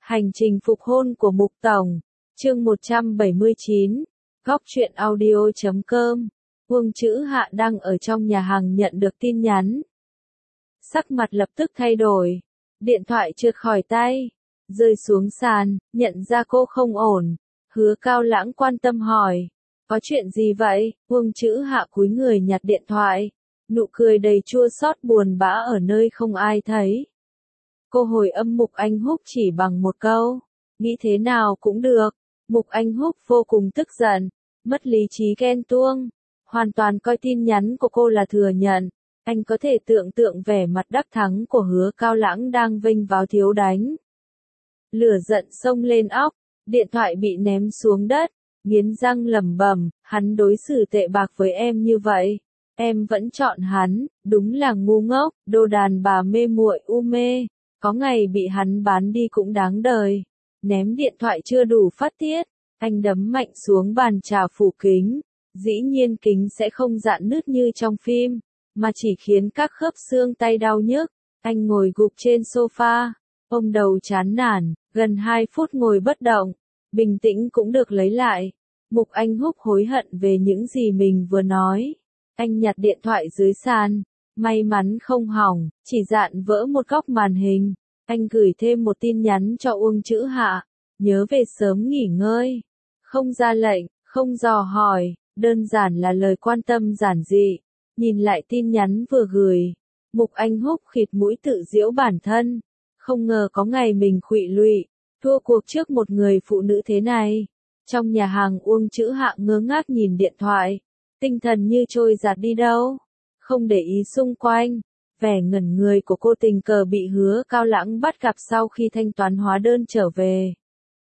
Hành trình phục hôn của Mục Tổng, chương 179, góc truyện audio.com. Uông Chữ Hạ đang ở trong nhà hàng nhận được tin nhắn. Sắc mặt lập tức thay đổi, điện thoại trượt khỏi tay, rơi xuống sàn, nhận ra cô không ổn. Hứa Cao Lãng quan tâm hỏi, có chuyện gì vậy? Uông Chữ Hạ cúi người nhặt điện thoại, nụ cười đầy chua xót buồn bã ở nơi không ai thấy. Cô hồi âm Mục Anh Húc chỉ bằng một câu, nghĩ thế nào cũng được. Mục Anh Húc vô cùng tức giận, mất lý trí ghen tuông, hoàn toàn coi tin nhắn của cô là thừa nhận. Anh có thể tưởng tượng vẻ mặt đắc thắng của Hứa Cao Lãng đang vênh váo thiếu đánh. Lửa giận xông lên óc, điện thoại bị ném xuống đất, nghiến răng lẩm bẩm, hắn đối xử tệ bạc với em như vậy, em vẫn chọn hắn, đúng là ngu ngốc, đồ đàn bà mê muội u mê, có ngày bị hắn bán đi cũng đáng đời. Ném điện thoại chưa đủ phát tiết, anh đấm mạnh xuống bàn trà phủ kính, dĩ nhiên kính sẽ không rạn nứt như trong phim, mà chỉ khiến các khớp xương tay đau nhức. Anh ngồi gục trên sofa, ôm đầu chán nản, gần 2 phút ngồi bất động, bình tĩnh cũng được lấy lại. Mục Anh Húc hối hận về những gì mình vừa nói. Anh nhặt điện thoại dưới sàn, may mắn không hỏng, chỉ dạn vỡ một góc màn hình. Anh gửi thêm một tin nhắn cho Uông Chữ Hạ, nhớ về sớm nghỉ ngơi. Không ra lệnh, không dò hỏi, đơn giản là lời quan tâm giản dị. Nhìn lại tin nhắn vừa gửi, Mục Anh Húc khịt mũi tự giễu bản thân. Không ngờ có ngày mình khuỵu lụy, thua cuộc trước một người phụ nữ thế này. Trong nhà hàng Uông Chữ Hạ ngơ ngác nhìn điện thoại, tinh thần như trôi giạt đi đâu, không để ý xung quanh. Vẻ ngẩn người của cô tình cờ bị Hứa Cao Lãng bắt gặp sau khi thanh toán hóa đơn trở về.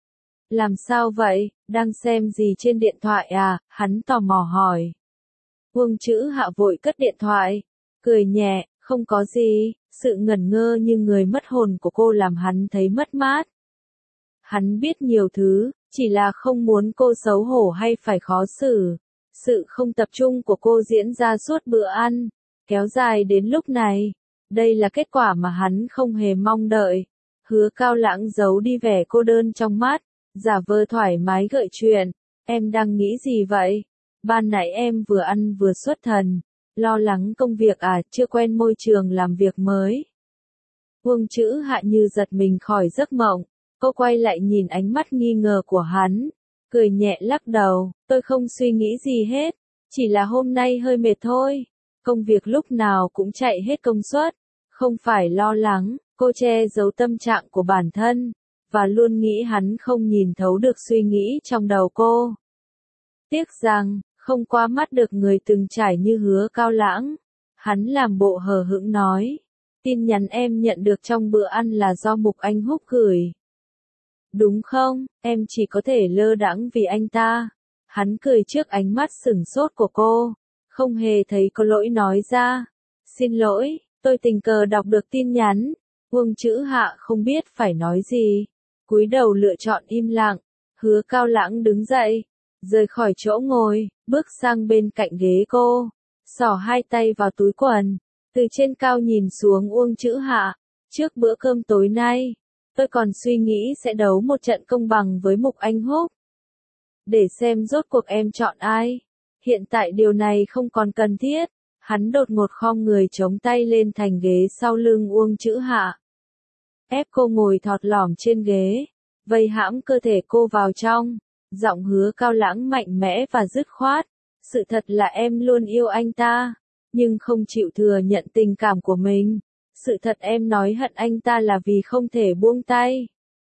Làm sao vậy, đang xem gì trên điện thoại à? Hắn tò mò hỏi. Uông Chữ Hạ vội cất điện thoại, cười nhẹ, không có gì. Sự ngẩn ngơ như người mất hồn của cô làm hắn thấy mất mát. Hắn biết nhiều thứ, chỉ là không muốn cô xấu hổ hay phải khó xử. Sự không tập trung của cô diễn ra suốt bữa ăn, kéo dài đến lúc này. Đây là kết quả mà hắn không hề mong đợi. Hứa Cao Lãng giấu đi vẻ cô đơn trong mắt, giả vờ thoải mái gợi chuyện. Em đang nghĩ gì vậy? Ban nãy em vừa ăn vừa xuất thần. Lo lắng công việc à, chưa quen môi trường làm việc mới. Uông Chữ Hạ như giật mình khỏi giấc mộng. Cô quay lại nhìn ánh mắt nghi ngờ của hắn, cười nhẹ lắc đầu, tôi không suy nghĩ gì hết, chỉ là hôm nay hơi mệt thôi. Công việc lúc nào cũng chạy hết công suất, không phải lo lắng. Cô che giấu tâm trạng của bản thân, và luôn nghĩ hắn không nhìn thấu được suy nghĩ trong đầu cô. Tiếc rằng, không qua mắt được người từng trải như Hứa Cao Lãng. Hắn làm bộ hờ hững nói, tin nhắn em nhận được trong bữa ăn là do Mục Anh Húc gửi. Đúng không, em chỉ có thể lơ đãng vì anh ta. Hắn cười trước ánh mắt sửng sốt của cô, không hề thấy có lỗi nói ra. Xin lỗi, tôi tình cờ đọc được tin nhắn. Uông Chữ Hạ không biết phải nói gì, cúi đầu lựa chọn im lặng. Hứa Cao Lãng đứng dậy, rời khỏi chỗ ngồi, bước sang bên cạnh ghế cô, xỏ hai tay vào túi quần, từ trên cao nhìn xuống Uông Chữ Hạ. Trước bữa cơm tối nay, tôi còn suy nghĩ sẽ đấu một trận công bằng với Mục Anh Húc, để xem rốt cuộc em chọn ai. Hiện tại điều này không còn cần thiết. Hắn đột ngột khom người chống tay lên thành ghế sau lưng Uông Chữ Hạ, ép cô ngồi thọt lỏm trên ghế, vây hãm cơ thể cô vào trong. Giọng Hứa Cao Lãng mạnh mẽ và dứt khoát. Sự thật là em luôn yêu anh ta, nhưng không chịu thừa nhận tình cảm của mình. Sự thật em nói hận anh ta là vì không thể buông tay,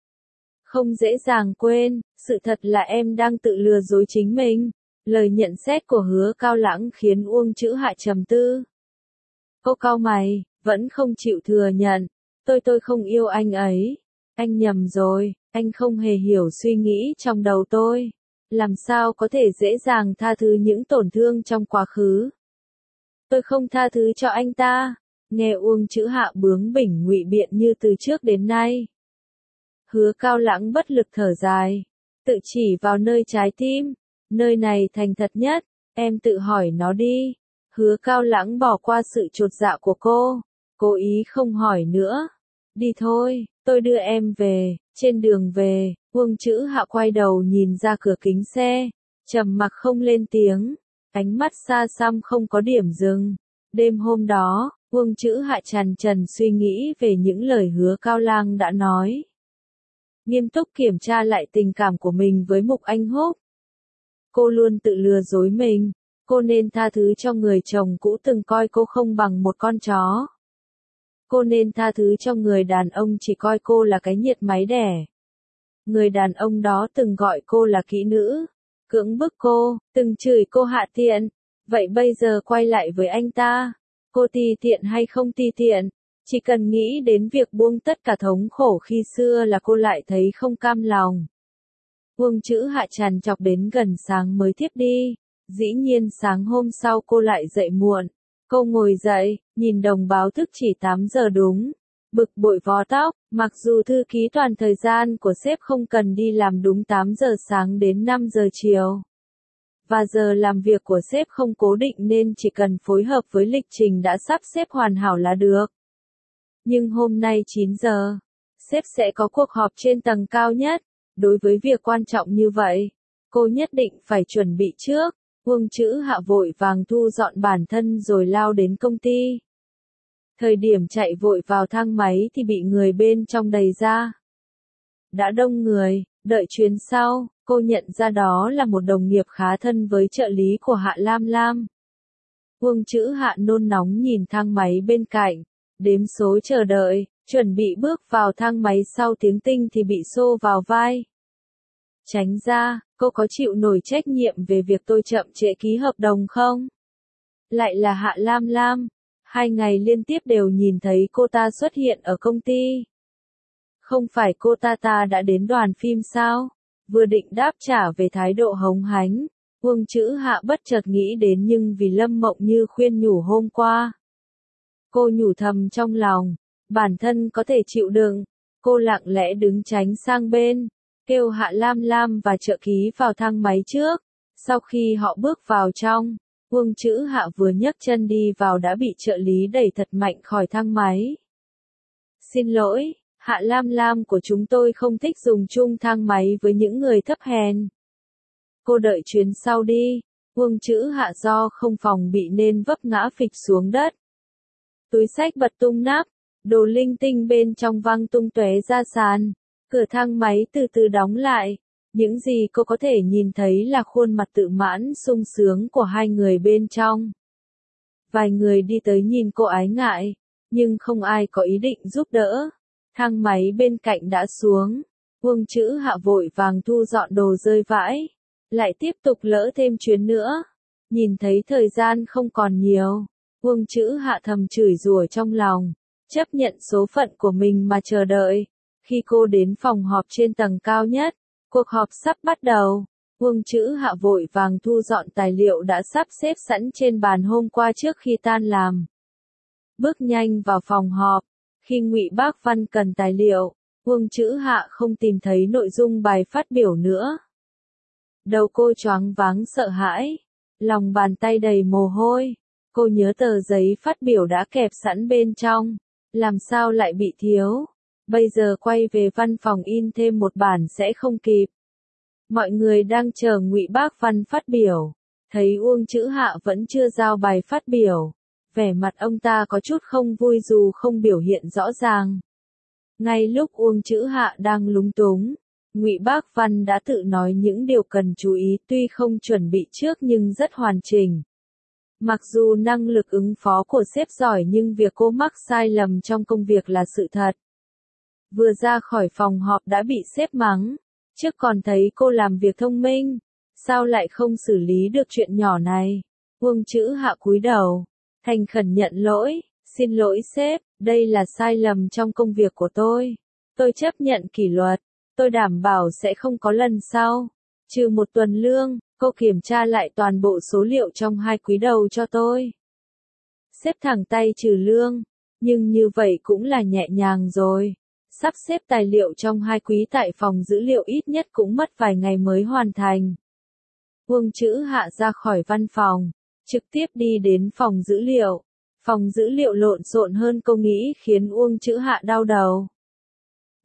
không dễ dàng quên. Sự thật là em đang tự lừa dối chính mình. Lời nhận xét của Hứa Cao Lãng khiến Uông Chữ Hạ trầm tư. Cô cau mày, vẫn không chịu thừa nhận. Tôi không yêu anh ấy. Anh nhầm rồi, anh không hề hiểu suy nghĩ trong đầu tôi. Làm sao có thể dễ dàng tha thứ những tổn thương trong quá khứ. Tôi không tha thứ cho anh ta. Nghe Uông Chữ Hạ bướng bỉnh ngụy biện như từ trước đến nay. Hứa Cao Lãng bất lực thở dài, tự chỉ vào nơi trái tim. Nơi này thành thật nhất, em tự hỏi nó đi. Hứa Cao Lãng bỏ qua sự chột dạ của cô, cố ý không hỏi nữa. Đi thôi, tôi đưa em về. Trên đường về, Uông Chữ Hạ quay đầu nhìn ra cửa kính xe, trầm mặc không lên tiếng, ánh mắt xa xăm không có điểm dừng. Đêm hôm đó, Uông Chữ Hạ trằn trần suy nghĩ về những lời hứa Cao Lang đã nói. Nghiêm túc kiểm tra lại tình cảm của mình với Mục Anh Húc. Cô luôn tự lừa dối mình, cô nên tha thứ cho người chồng cũ từng coi cô không bằng một con chó. Cô nên tha thứ cho người đàn ông chỉ coi cô là cái nhiệt máy đẻ. Người đàn ông đó từng gọi cô là kỹ nữ, cưỡng bức cô, từng chửi cô hạ tiện. Vậy bây giờ quay lại với anh ta, cô ti tiện hay không ti tiện, chỉ cần nghĩ đến việc buông tất cả thống khổ khi xưa là cô lại thấy không cam lòng. Uông Chữ Hạ trằn trọc đến gần sáng mới thiếp đi. Dĩ nhiên sáng hôm sau cô lại dậy muộn. Cô ngồi dậy, nhìn đồng báo thức chỉ 8 giờ đúng. Bực bội vò tóc, mặc dù thư ký toàn thời gian của sếp không cần đi làm đúng 8 giờ sáng đến 5 giờ chiều. Và giờ làm việc của sếp không cố định nên chỉ cần phối hợp với lịch trình đã sắp xếp hoàn hảo là được. Nhưng hôm nay 9 giờ, sếp sẽ có cuộc họp trên tầng cao nhất. Đối với việc quan trọng như vậy, cô nhất định phải chuẩn bị trước. Uông Chữ Hạ vội vàng thu dọn bản thân rồi lao đến công ty. Thời điểm chạy vội vào thang máy thì bị người bên trong đẩy ra. Đã đông người, đợi chuyến sau, cô nhận ra đó là một đồng nghiệp khá thân với trợ lý của Hạ Lam Lam. Uông Chữ Hạ nôn nóng nhìn thang máy bên cạnh, đếm số chờ đợi, chuẩn bị bước vào thang máy sau tiếng tinh thì bị xô vào vai. Tránh ra, cô có chịu nổi trách nhiệm về việc tôi chậm trễ ký hợp đồng không? Lại là Hạ Lam Lam, 2 ngày liên tiếp đều nhìn thấy cô ta xuất hiện ở công ty. Không phải cô ta đã đến đoàn phim sao? Vừa định đáp trả về thái độ hống hánh, Uông Chữ Hạ bất chợt nghĩ đến nhưng vì Lâm Mộng Như khuyên nhủ hôm qua. Cô nhủ thầm trong lòng, bản thân có thể chịu đựng, cô lặng lẽ đứng tránh sang bên, kêu Hạ Lam Lam và trợ ký vào thang máy trước. Sau khi họ bước vào trong, Uông Chữ Hạ vừa nhấc chân đi vào đã bị trợ lý đẩy thật mạnh khỏi thang máy. Xin lỗi, Hạ Lam Lam của chúng tôi không thích dùng chung thang máy với những người thấp hèn. Cô đợi chuyến sau đi. Uông Chữ Hạ do không phòng bị nên vấp ngã phịch xuống đất. Túi xách bật tung nắp, đồ linh tinh bên trong văng tung tóe ra sàn. Cửa thang máy từ từ đóng lại. Những gì cô có thể nhìn thấy là khuôn mặt tự mãn sung sướng của hai người bên trong. Vài người đi tới nhìn cô ái ngại, nhưng không ai có ý định giúp đỡ. Thang máy bên cạnh đã xuống. Uông Chữ Hạ vội vàng thu dọn đồ rơi vãi. Lại tiếp tục lỡ thêm chuyến nữa. Nhìn thấy thời gian không còn nhiều, Uông Chữ Hạ thầm chửi rủa trong lòng. Chấp nhận số phận của mình mà chờ đợi. Khi cô đến phòng họp trên tầng cao nhất, cuộc họp sắp bắt đầu. Uông Chữ Hạ vội vàng thu dọn tài liệu đã sắp xếp sẵn trên bàn hôm qua trước khi tan làm. Bước nhanh vào phòng họp. Khi Ngụy Bác Văn cần tài liệu, Uông Chữ Hạ không tìm thấy nội dung bài phát biểu nữa. Đầu cô choáng váng sợ hãi, lòng bàn tay đầy mồ hôi. Cô nhớ tờ giấy phát biểu đã kẹp sẵn bên trong, làm sao lại bị thiếu. Bây giờ quay về văn phòng in thêm một bản sẽ không kịp. Mọi người đang chờ Ngụy Bác Văn phát biểu, thấy Uông Chữ Hạ vẫn chưa giao bài phát biểu. Vẻ mặt ông ta có chút không vui dù không biểu hiện rõ ràng. Ngay lúc Uông Chữ Hạ đang lúng túng, Ngụy Bác Văn đã tự nói những điều cần chú ý tuy không chuẩn bị trước nhưng rất hoàn chỉnh. Mặc dù năng lực ứng phó của sếp giỏi nhưng việc cô mắc sai lầm trong công việc là sự thật. Vừa ra khỏi phòng họp đã bị sếp mắng, trước còn thấy cô làm việc thông minh, sao lại không xử lý được chuyện nhỏ này. Uông Chữ Hạ cúi đầu, thành khẩn nhận lỗi, xin lỗi sếp, đây là sai lầm trong công việc của tôi. Tôi chấp nhận kỷ luật, tôi đảm bảo sẽ không có lần sau. Trừ 1 tuần lương, cô kiểm tra lại toàn bộ số liệu trong 2 quý đầu cho tôi. Sếp thẳng tay trừ lương, nhưng như vậy cũng là nhẹ nhàng rồi. Sắp xếp tài liệu trong 2 quý tại phòng dữ liệu ít nhất cũng mất vài ngày mới hoàn thành. Uông Chữ Hạ ra khỏi văn phòng, trực tiếp đi đến phòng dữ liệu. Phòng dữ liệu lộn xộn hơn cô nghĩ khiến Uông Chữ Hạ đau đầu.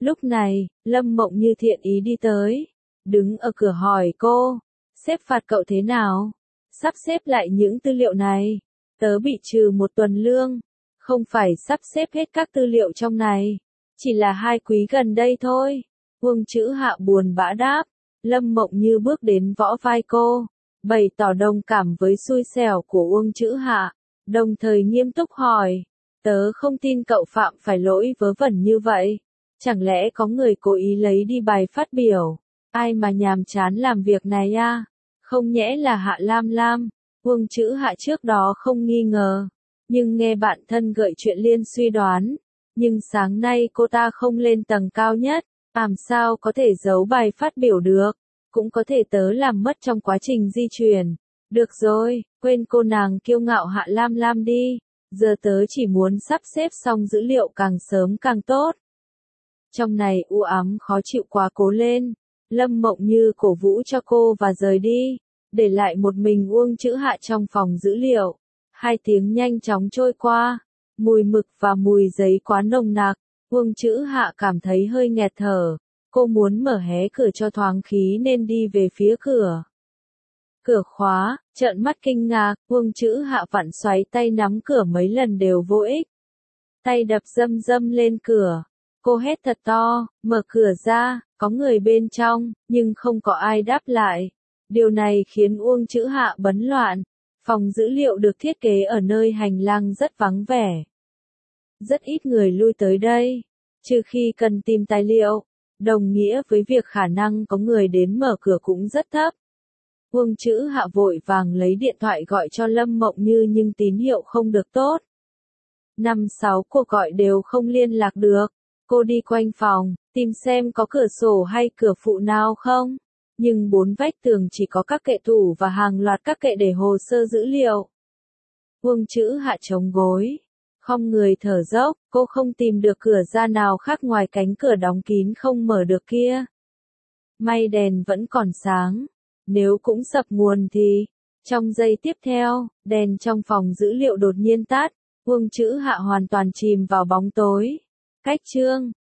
Lúc này, Lâm Mộng Như thiện ý đi tới, đứng ở cửa hỏi cô, sếp phạt cậu thế nào? Sắp xếp lại những tư liệu này, tớ bị trừ 1 tuần lương, không phải sắp xếp hết các tư liệu trong này, chỉ là 2 quý gần đây thôi. Uông Chữ Hạ buồn bã đáp, Lâm Mộng Như bước đến võ vai cô, bày tỏ đồng cảm với xui xẻo của Uông Chữ Hạ, đồng thời nghiêm túc hỏi, tớ không tin cậu phạm phải lỗi vớ vẩn như vậy, chẳng lẽ có người cố ý lấy đi bài phát biểu, ai mà nhàm chán làm việc này à? Không nhẽ là Hạ Lam Lam? Uông Chữ Hạ trước đó không nghi ngờ, nhưng nghe bạn thân gợi chuyện liên suy đoán, nhưng sáng nay cô ta không lên tầng cao nhất, làm sao có thể giấu bài phát biểu được, cũng có thể tớ làm mất trong quá trình di chuyển. Được rồi, quên cô nàng kiêu ngạo Hạ Lam Lam đi, giờ tớ chỉ muốn sắp xếp xong dữ liệu càng sớm càng tốt. Trong này u ám khó chịu quá cố lên, Lâm Mộng Như cổ vũ cho cô và rời đi, để lại một mình Uông Chữ Hạ trong phòng dữ liệu. 2 tiếng nhanh chóng trôi qua, mùi mực và mùi giấy quá nồng nặc, Uông Chữ Hạ cảm thấy hơi nghẹt thở, cô muốn mở hé cửa cho thoáng khí nên đi về phía cửa. Cửa khóa, trợn mắt kinh ngạc, Uông Chữ Hạ vặn xoáy tay nắm cửa mấy lần đều vô ích. Tay đập râm râm lên cửa, cô hét thật to, mở cửa ra, có người bên trong, nhưng không có ai đáp lại. Điều này khiến Uông Chữ Hạ bấn loạn. Phòng dữ liệu được thiết kế ở nơi hành lang rất vắng vẻ. Rất ít người lui tới đây, trừ khi cần tìm tài liệu, đồng nghĩa với việc khả năng có người đến mở cửa cũng rất thấp. Uông Chữ Hạ vội vàng lấy điện thoại gọi cho Lâm Mộng Như nhưng tín hiệu không được tốt. 5-6 cuộc gọi đều không liên lạc được. Cô đi quanh phòng, tìm xem có cửa sổ hay cửa phụ nào không. Nhưng 4 vách tường chỉ có các kệ tủ và hàng loạt các kệ để hồ sơ dữ liệu. Uông Chữ Hạ chống gối, khom người thở dốc, cô không tìm được cửa ra nào khác ngoài cánh cửa đóng kín không mở được kia. May đèn vẫn còn sáng, nếu cũng sập nguồn thì... Trong giây tiếp theo, đèn trong phòng dữ liệu đột nhiên tắt, Uông Chữ Hạ hoàn toàn chìm vào bóng tối. Cách chương